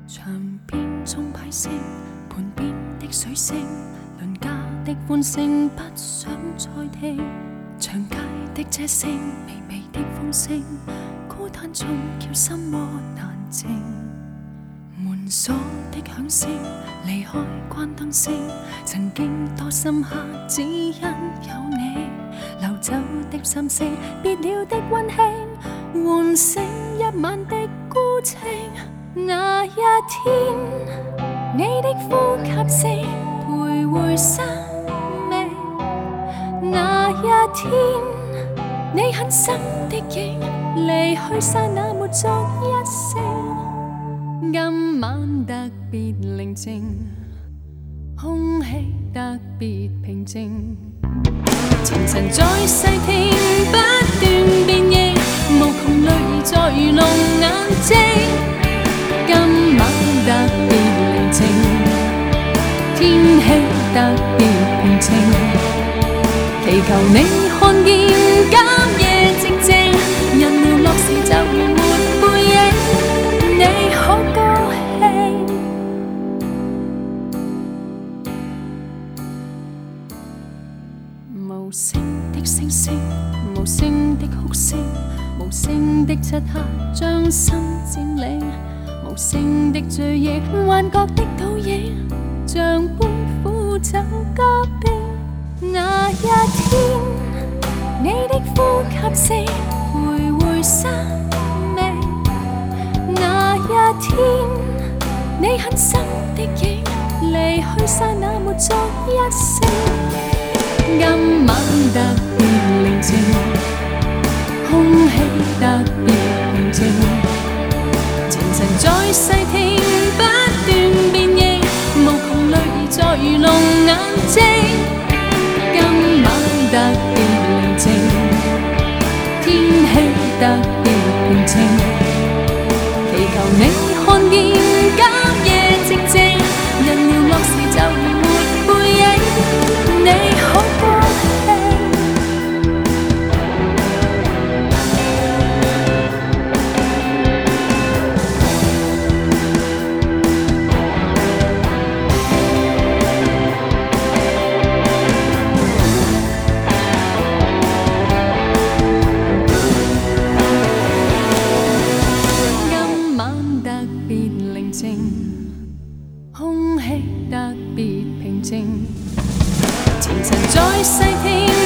牆邊鐘擺聲，盤邊的水聲，鄰家的歡聲，不想再聽。長街的車聲，微微的風聲，孤單中叫心窩難靜。門鎖的響聲，離開關燈聲，曾經多深刻，只因有你。流走的心聲，別了的溫馨，喚醒一晚的孤清。那一天，你的呼吸聲徘徊生命。那一天，你很深的影離去剎那沒作一聲。今晚特別寧靜，空氣特別平靜。前塵再細聽，不斷變異，無窮淚在愚弄眼睛。今晚特別寧靜，天氣特別平靜。祈求你看見今夜靜靜，人聊落時就如沒背影，你可高興？無聲的星星，無聲的哭聲，無聲的漆黑將心佔領。無聲的醉意，幻覺的倒影，像杯苦酒加冰。那一天，你的呼吸聲徘徊生命。那一天，你很深的影離去剎那沒作一聲。今晚特別寧靜，空氣特別平靜。前塵再細聽，不斷變異，無窮淚在愚弄眼睛。今晚特別寧靜，天氣特別平靜。祈求你看見今夜靜靜，人聊落時就如沒背影，你可高興？空氣特別平靜，前塵再細聽。